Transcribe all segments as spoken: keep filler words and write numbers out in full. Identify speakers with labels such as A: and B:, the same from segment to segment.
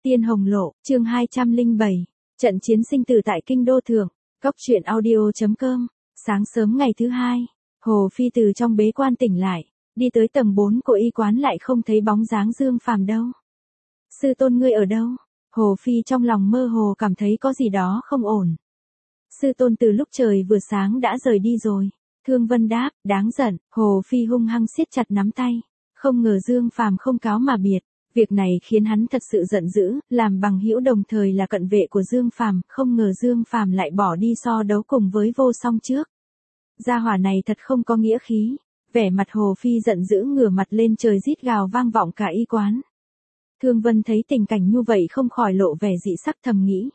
A: Tiên Hồng Lộ, chương hai trăm lẻ bảy, trận chiến sinh tử tại kinh đô thượng, cốc truyện audio chấm com, sáng sớm ngày thứ hai, Hồ Phi từ trong bế quan tỉnh lại, đi tới tầng bốn của y quán lại không thấy bóng dáng Dương Phàm đâu. Sư tôn ngươi ở đâu? Hồ Phi trong lòng mơ hồ cảm thấy có gì đó không ổn. Sư tôn từ lúc trời vừa sáng đã rời đi rồi. Thương Vân đáp, đáng giận. Hồ Phi hung hăng siết chặt nắm tay. Không ngờ Dương Phàm không cáo mà biệt. Việc này khiến hắn thật sự giận dữ, làm bằng hữu đồng thời là cận vệ của Dương Phàm, không ngờ Dương Phàm lại bỏ đi so đấu cùng với Vô Song trước. Gia hỏa này thật không có nghĩa khí. Vẻ mặt Hồ Phi giận dữ ngửa mặt lên trời rít gào vang vọng cả y quán. Thương Vân thấy tình cảnh như vậy không khỏi lộ vẻ dị sắc thầm nghĩ.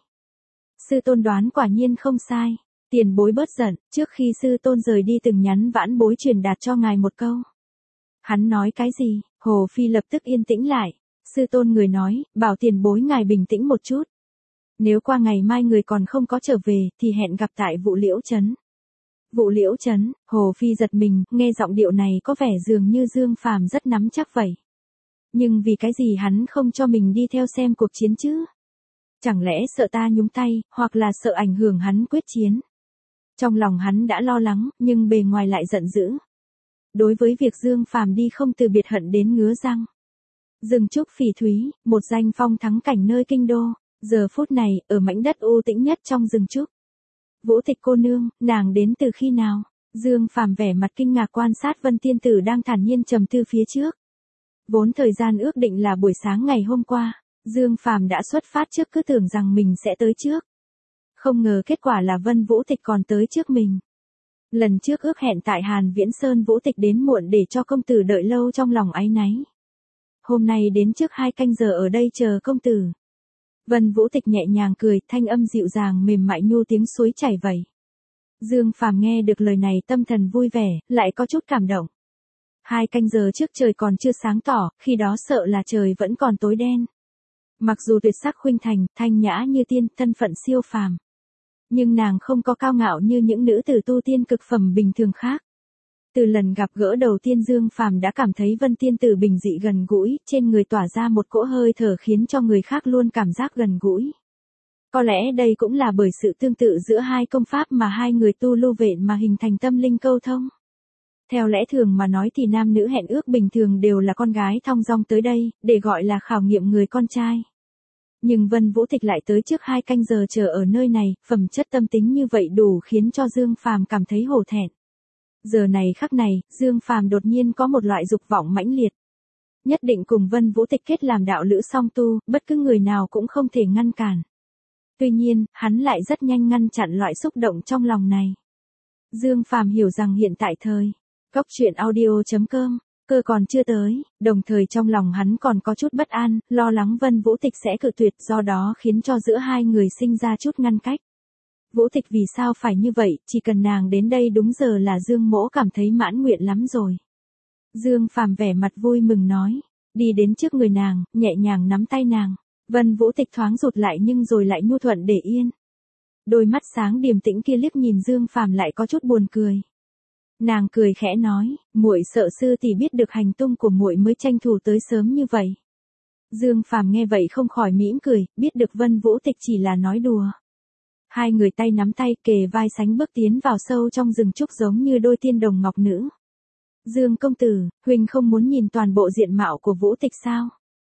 A: Sư tôn đoán quả nhiên không sai. Tiền bối bớt giận, trước khi sư tôn rời đi từng nhắn vãn bối truyền đạt cho ngài một câu. Hắn nói cái gì? Hồ Phi lập tức yên tĩnh lại. Sư tôn người nói, bảo tiền bối ngài bình tĩnh một chút. Nếu qua ngày mai người còn không có trở về, thì hẹn gặp tại Vụ Liễu Trấn. Vụ Liễu Trấn, Hồ Phi giật mình, nghe giọng điệu này có vẻ dường như Dương Phàm rất nắm chắc vậy. Nhưng vì cái gì hắn không cho mình đi theo xem cuộc chiến chứ? Chẳng lẽ sợ ta nhúng tay, hoặc là sợ ảnh hưởng hắn quyết chiến? Trong lòng hắn đã lo lắng, nhưng bề ngoài lại giận dữ. Đối với việc Dương Phàm đi không từ biệt hận đến ngứa răng. Rừng trúc phỉ thúy, một danh phong thắng cảnh nơi kinh đô, giờ phút này, ở mảnh đất u tĩnh nhất trong rừng trúc. Vũ Tịch cô nương, nàng đến từ khi nào? Dương Phàm vẻ mặt kinh ngạc quan sát Vân Tiên Tử đang thản nhiên trầm tư phía trước. Vốn thời gian ước định là buổi sáng ngày hôm qua, Dương Phàm đã xuất phát trước cứ tưởng rằng mình sẽ tới trước. Không ngờ kết quả là Vân Vũ Tịch còn tới trước mình. Lần trước ước hẹn tại Hàn Viễn Sơn Vũ Tịch đến muộn để cho công tử đợi lâu trong lòng áy náy. Hôm nay đến trước hai canh giờ ở đây chờ công tử. Vân Vũ Tịch nhẹ nhàng cười, thanh âm dịu dàng mềm mại nhu tiếng suối chảy vậy. Dương Phàm nghe được lời này tâm thần vui vẻ, lại có chút cảm động. Hai canh giờ trước trời còn chưa sáng tỏ, khi đó sợ là trời vẫn còn tối đen. Mặc dù tuyệt sắc khuynh thành, thanh nhã như tiên, thân phận siêu phàm. Nhưng nàng không có cao ngạo như những nữ tử tu tiên cực phẩm bình thường khác. Từ lần gặp gỡ đầu tiên Dương Phàm đã cảm thấy Vân Tiên Tử bình dị gần gũi, trên người tỏa ra một cỗ hơi thở khiến cho người khác luôn cảm giác gần gũi. Có lẽ đây cũng là bởi sự tương tự giữa hai công pháp mà hai người tu lưu vện mà hình thành tâm linh câu thông. Theo lẽ thường mà nói thì nam nữ hẹn ước bình thường đều là con gái thong dong tới đây, để gọi là khảo nghiệm người con trai. Nhưng Vân Vũ Tịch lại tới trước hai canh giờ chờ ở nơi này, phẩm chất tâm tính như vậy đủ khiến cho Dương Phàm cảm thấy hổ thẹn. Giờ này khắc này, Dương Phàm đột nhiên có một loại dục vọng mãnh liệt. Nhất định cùng Vân Vũ Tịch kết làm đạo lữ song tu, bất cứ người nào cũng không thể ngăn cản. Tuy nhiên, hắn lại rất nhanh ngăn chặn loại xúc động trong lòng này. Dương Phàm hiểu rằng hiện tại thời, cốc truyện audio chấm com, cơ còn chưa tới, đồng thời trong lòng hắn còn có chút bất an, lo lắng Vân Vũ Tịch sẽ cự tuyệt, do đó khiến cho giữa hai người sinh ra chút ngăn cách. Vũ Tịch vì sao phải như vậy, chỉ cần nàng đến đây đúng giờ là Dương mỗ cảm thấy mãn nguyện lắm rồi. Dương Phàm vẻ mặt vui mừng nói, đi đến trước người nàng, nhẹ nhàng nắm tay nàng. Vân Vũ Tịch thoáng rụt lại nhưng rồi lại nhu thuận để yên. Đôi mắt sáng điềm tĩnh kia liếc nhìn Dương Phàm lại có chút buồn cười. Nàng cười khẽ nói, muội sợ sư tỷ biết được hành tung của muội mới tranh thủ tới sớm như vậy. Dương Phàm nghe vậy không khỏi mỉm cười, biết được Vân Vũ Tịch chỉ là nói đùa. Hai người tay nắm tay kề vai sánh bước tiến vào sâu trong rừng trúc giống như đôi tiên đồng ngọc nữ. Dương công tử, huynh không muốn nhìn toàn bộ diện mạo của Vũ Tịch sao?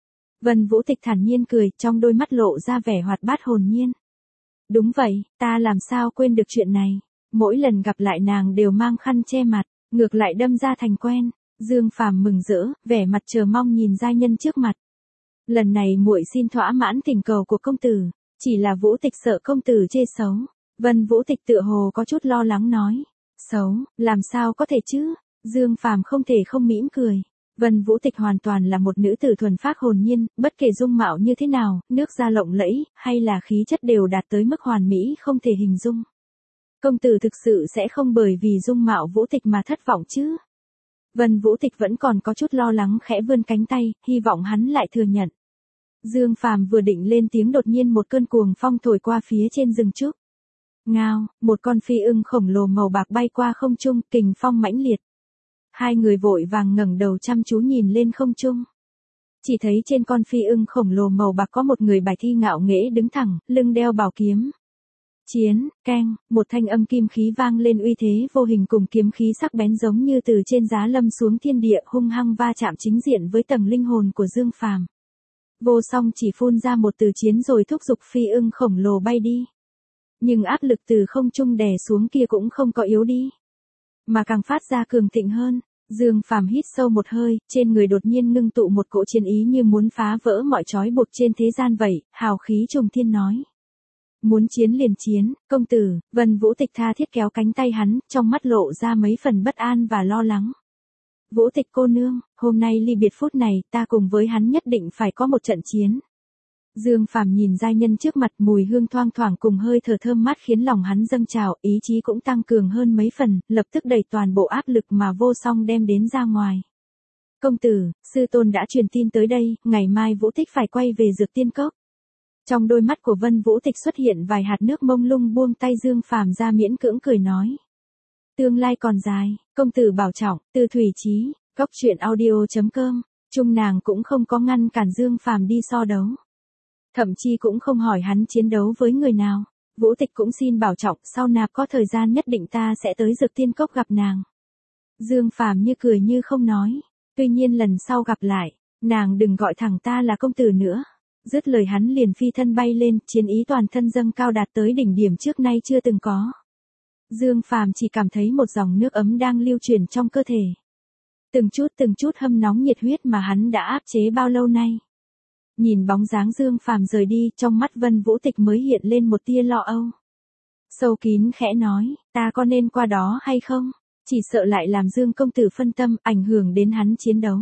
A: Vân Vũ Tịch thản nhiên cười, trong đôi mắt lộ ra vẻ hoạt bát hồn nhiên. Đúng vậy, ta làm sao quên được chuyện này. Mỗi lần gặp lại nàng đều mang khăn che mặt, ngược lại đâm ra thành quen. Dương Phàm mừng rỡ, vẻ mặt chờ mong nhìn giai nhân trước mặt. Lần này muội xin thỏa mãn thỉnh cầu của công tử, chỉ là Vũ Tịch sợ công tử chê xấu. Vân Vũ Tịch tựa hồ có chút lo lắng nói. Xấu, làm sao có thể chứ? Dương Phàm không thể không mỉm cười. Vân Vũ Tịch hoàn toàn là một nữ tử thuần phác hồn nhiên, bất kể dung mạo như thế nào, nước da lộng lẫy, hay là khí chất đều đạt tới mức hoàn mỹ không thể hình dung. Công tử thực sự sẽ không bởi vì dung mạo Vũ Tịch mà thất vọng chứ? Vân Vũ Tịch vẫn còn có chút lo lắng khẽ vươn cánh tay, hy vọng hắn lại thừa nhận. Dương Phàm vừa định lên tiếng đột nhiên một cơn cuồng phong thổi qua phía trên rừng trúc. Ngao, một con phi ưng khổng lồ màu bạc bay qua không trung, kình phong mãnh liệt. Hai người vội vàng ngẩng đầu chăm chú nhìn lên không trung. Chỉ thấy trên con phi ưng khổng lồ màu bạc có một người bài thi ngạo nghễ đứng thẳng, lưng đeo bảo kiếm. Chiến, keng, một thanh âm kim khí vang lên uy thế vô hình cùng kiếm khí sắc bén giống như từ trên giá lâm xuống thiên địa hung hăng va chạm chính diện với tầng linh hồn của Dương Phàm. Vô Song chỉ phun ra một từ chiến rồi thúc giục phi ưng khổng lồ bay đi. Nhưng áp lực từ không trung đè xuống kia cũng không có yếu đi, mà càng phát ra cường thịnh hơn. Dương Phàm hít sâu một hơi, trên người đột nhiên ngưng tụ một cỗ chiến ý như muốn phá vỡ mọi trói buộc trên thế gian vậy, hào khí trùng thiên nói. Muốn chiến liền chiến, công tử. Vân Vũ Tịch tha thiết kéo cánh tay hắn, trong mắt lộ ra mấy phần bất an và lo lắng. Vũ Tịch cô nương, hôm nay ly biệt phút này, ta cùng với hắn nhất định phải có một trận chiến. Dương Phàm nhìn giai nhân trước mặt, mùi hương thoang thoảng cùng hơi thở thơm mát khiến lòng hắn dâng trào, ý chí cũng tăng cường hơn mấy phần, lập tức đẩy toàn bộ áp lực mà Vô Song đem đến ra ngoài. Công tử, sư tôn đã truyền tin tới đây, ngày mai Vũ Tịch phải quay về Dược Tiên Cốc. Trong đôi mắt của Vân Vũ Tịch xuất hiện vài hạt nước mông lung, buông tay Dương Phàm ra miễn cưỡng cười nói. Tương lai còn dài, công tử bảo trọng. Từ Thủy Chí, Cốc Truyện Audio chấm com, chung nàng cũng không có ngăn cản Dương Phàm đi so đấu. Thậm chí cũng không hỏi hắn chiến đấu với người nào. Vũ Tịch cũng xin bảo trọng, sau nạp có thời gian nhất định ta sẽ tới Dược Tiên Cốc gặp nàng. Dương Phàm như cười như không nói. Tuy nhiên lần sau gặp lại, nàng đừng gọi thẳng ta là công tử nữa. Dứt lời hắn liền phi thân bay lên, chiến ý toàn thân dâng cao đạt tới đỉnh điểm trước nay chưa từng có. Dương Phàm chỉ cảm thấy một dòng nước ấm đang lưu chuyển trong cơ thể. Từng chút từng chút hâm nóng nhiệt huyết mà hắn đã áp chế bao lâu nay. Nhìn bóng dáng Dương Phàm rời đi, trong mắt Vân Vũ Tịch mới hiện lên một tia lo âu. Sâu kín khẽ nói, ta có nên qua đó hay không? Chỉ sợ lại làm Dương công tử phân tâm, ảnh hưởng đến hắn chiến đấu.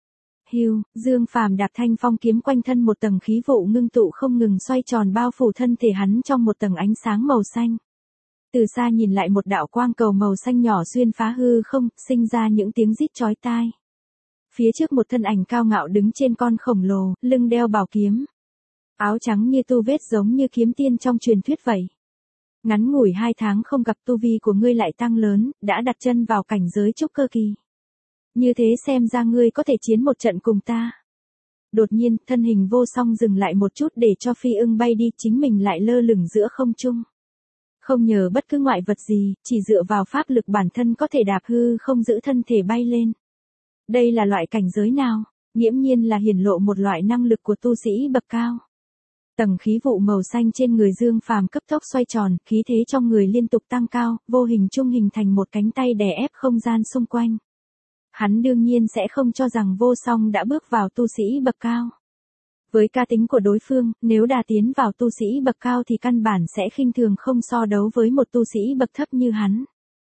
A: Hưu, Dương Phàm đạp thanh phong kiếm quanh thân một tầng khí vụ ngưng tụ không ngừng xoay tròn bao phủ thân thể hắn trong một tầng ánh sáng màu xanh. Từ xa nhìn lại một đạo quang cầu màu xanh nhỏ xuyên phá hư không, sinh ra những tiếng rít chói tai. Phía trước một thân ảnh cao ngạo đứng trên con khổng lồ, lưng đeo bảo kiếm. Áo trắng như tu vết giống như kiếm tiên trong truyền thuyết vậy. Ngắn ngủi hai tháng không gặp tu vi của ngươi lại tăng lớn, đã đặt chân vào cảnh giới trúc cơ kỳ. Như thế xem ra ngươi có thể chiến một trận cùng ta. Đột nhiên, thân hình Vô Song dừng lại một chút để cho phi ưng bay đi, chính mình lại lơ lửng giữa không trung. Không nhờ bất cứ ngoại vật gì, chỉ dựa vào pháp lực bản thân có thể đạp hư không giữ thân thể bay lên. Đây là loại cảnh giới nào? Nghiễm nhiên là hiển lộ một loại năng lực của tu sĩ bậc cao. Tầng khí vụ màu xanh trên người Dương Phàm cấp tốc xoay tròn, khí thế trong người liên tục tăng cao, vô hình trung hình thành một cánh tay đè ép không gian xung quanh. Hắn đương nhiên sẽ không cho rằng Vô Song đã bước vào tu sĩ bậc cao. Với cá tính của đối phương, nếu đã tiến vào tu sĩ bậc cao thì căn bản sẽ khinh thường không so đấu với một tu sĩ bậc thấp như hắn.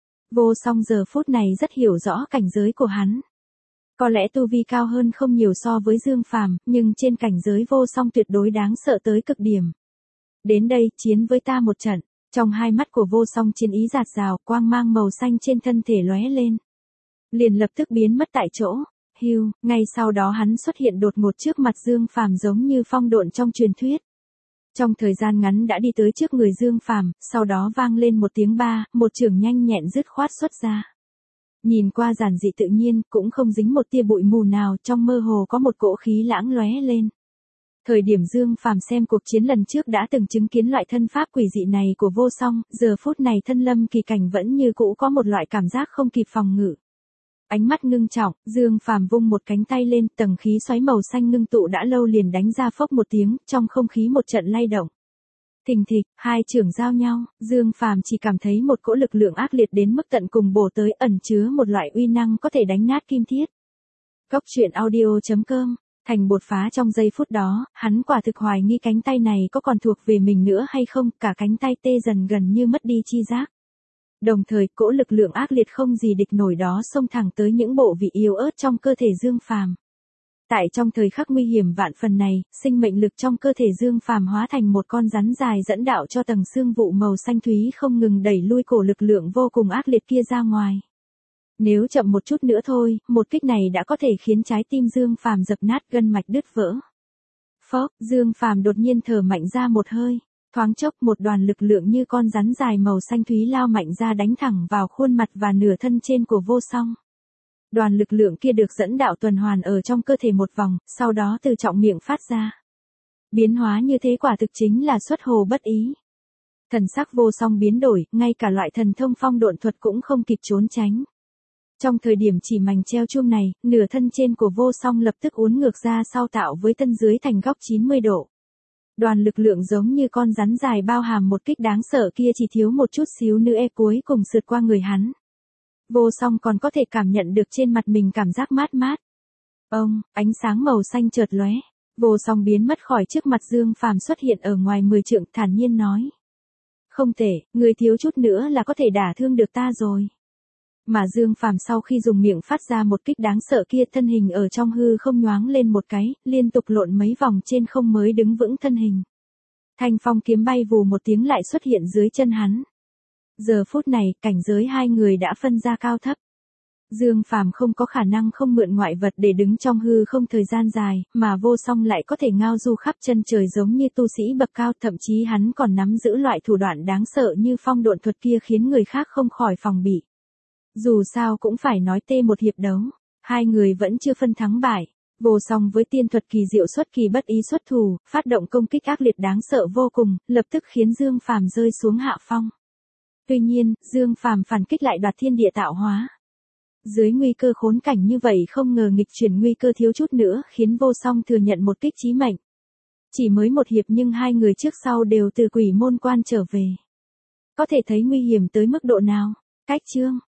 A: Vô Song giờ phút này rất hiểu rõ cảnh giới của hắn. Có lẽ tu vi cao hơn không nhiều so với Dương Phàm, nhưng trên cảnh giới Vô Song tuyệt đối đáng sợ tới cực điểm. Đến đây, chiến với ta một trận. Trong hai mắt của Vô Song chiến ý rạt rào, quang mang màu xanh trên thân thể lóe lên. Liền lập tức biến mất tại chỗ. Hưu, ngay sau đó hắn xuất hiện đột ngột trước mặt Dương Phàm giống như phong độn trong truyền thuyết. Trong thời gian ngắn đã đi tới trước người Dương Phàm, sau đó vang lên một tiếng ba, một chưởng nhanh nhẹn dứt khoát xuất ra. Nhìn qua giản dị tự nhiên, cũng không dính một tia bụi mù nào, trong mơ hồ có một cỗ khí lãng lóe lên. Thời điểm Dương Phàm xem cuộc chiến lần trước đã từng chứng kiến loại thân pháp quỷ dị này của Vô Song, giờ phút này thân lâm kỳ cảnh vẫn như cũ có một loại cảm giác không kịp phòng ngự. Ánh mắt ngưng trọng, Dương Phàm vung một cánh tay lên, tầng khí xoáy màu xanh ngưng tụ đã lâu liền đánh ra phốc một tiếng, trong không khí một trận lay động. Thình thịch, hai chưởng giao nhau, Dương Phàm chỉ cảm thấy một cỗ lực lượng ác liệt đến mức tận cùng bổ tới, ẩn chứa một loại uy năng có thể đánh nát kim thiết. Cốc Truyện Audio chấm com, thành bột phá trong giây phút đó, hắn quả thực hoài nghi cánh tay này có còn thuộc về mình nữa hay không, cả cánh tay tê dần gần như mất đi chi giác. Đồng thời, cỗ lực lượng ác liệt không gì địch nổi đó xông thẳng tới những bộ vị yếu ớt trong cơ thể Dương Phàm. Tại trong thời khắc nguy hiểm vạn phần này, sinh mệnh lực trong cơ thể Dương Phàm hóa thành một con rắn dài dẫn đạo cho tầng xương vụ màu xanh thúy không ngừng đẩy lui cổ lực lượng vô cùng ác liệt kia ra ngoài. Nếu chậm một chút nữa thôi, một kích này đã có thể khiến trái tim Dương Phàm dập nát, gân mạch đứt vỡ. Phốc, Dương Phàm đột nhiên thở mạnh ra một hơi. Thoáng chốc một đoàn lực lượng như con rắn dài màu xanh thúy lao mạnh ra đánh thẳng vào khuôn mặt và nửa thân trên của Vô Song. Đoàn lực lượng kia được dẫn đạo tuần hoàn ở trong cơ thể một vòng, sau đó từ trọng miệng phát ra. Biến hóa như thế quả thực chính là xuất hồ bất ý. Thần sắc Vô Song biến đổi, ngay cả loại thần thông phong độn thuật cũng không kịp trốn tránh. Trong thời điểm chỉ mảnh treo chuông này, nửa thân trên của Vô Song lập tức uốn ngược ra sau tạo với thân dưới thành góc chín mươi độ. Đoàn lực lượng giống như con rắn dài bao hàm một kích đáng sợ kia chỉ thiếu một chút xíu nữa e cuối cùng sượt qua người hắn. Vô Song còn có thể cảm nhận được trên mặt mình cảm giác mát mát. Ông, ánh sáng màu xanh chợt lóe, Vô Song biến mất khỏi trước mặt Dương Phàm xuất hiện ở ngoài mười trượng, thản nhiên nói. Không thể, người thiếu chút nữa là có thể đả thương được ta rồi. Mà Dương Phàm sau khi dùng miệng phát ra một kích đáng sợ kia, thân hình ở trong hư không nhoáng lên một cái, liên tục lộn mấy vòng trên không mới đứng vững thân hình. Thanh phong kiếm bay vù một tiếng lại xuất hiện dưới chân hắn. Giờ phút này, cảnh giới hai người đã phân ra cao thấp. Dương Phàm không có khả năng không mượn ngoại vật để đứng trong hư không thời gian dài, mà Vô Song lại có thể ngao du khắp chân trời giống như tu sĩ bậc cao, thậm chí hắn còn nắm giữ loại thủ đoạn đáng sợ như phong độn thuật kia khiến người khác không khỏi phòng bị. Dù sao cũng phải nói tê một hiệp đấu, hai người vẫn chưa phân thắng bại. Vô Song với tiên thuật kỳ diệu xuất kỳ bất ý xuất thủ, phát động công kích ác liệt đáng sợ vô cùng, lập tức khiến Dương Phàm rơi xuống hạ phong. Tuy nhiên, Dương Phàm phản kích lại đoạt thiên địa tạo hóa. Dưới nguy cơ khốn cảnh như vậy không ngờ nghịch chuyển nguy cơ thiếu chút nữa khiến Vô Song thừa nhận một kích chí mệnh. Chỉ mới một hiệp nhưng hai người trước sau đều từ quỷ môn quan trở về. Có thể thấy nguy hiểm tới mức độ nào. Cách chương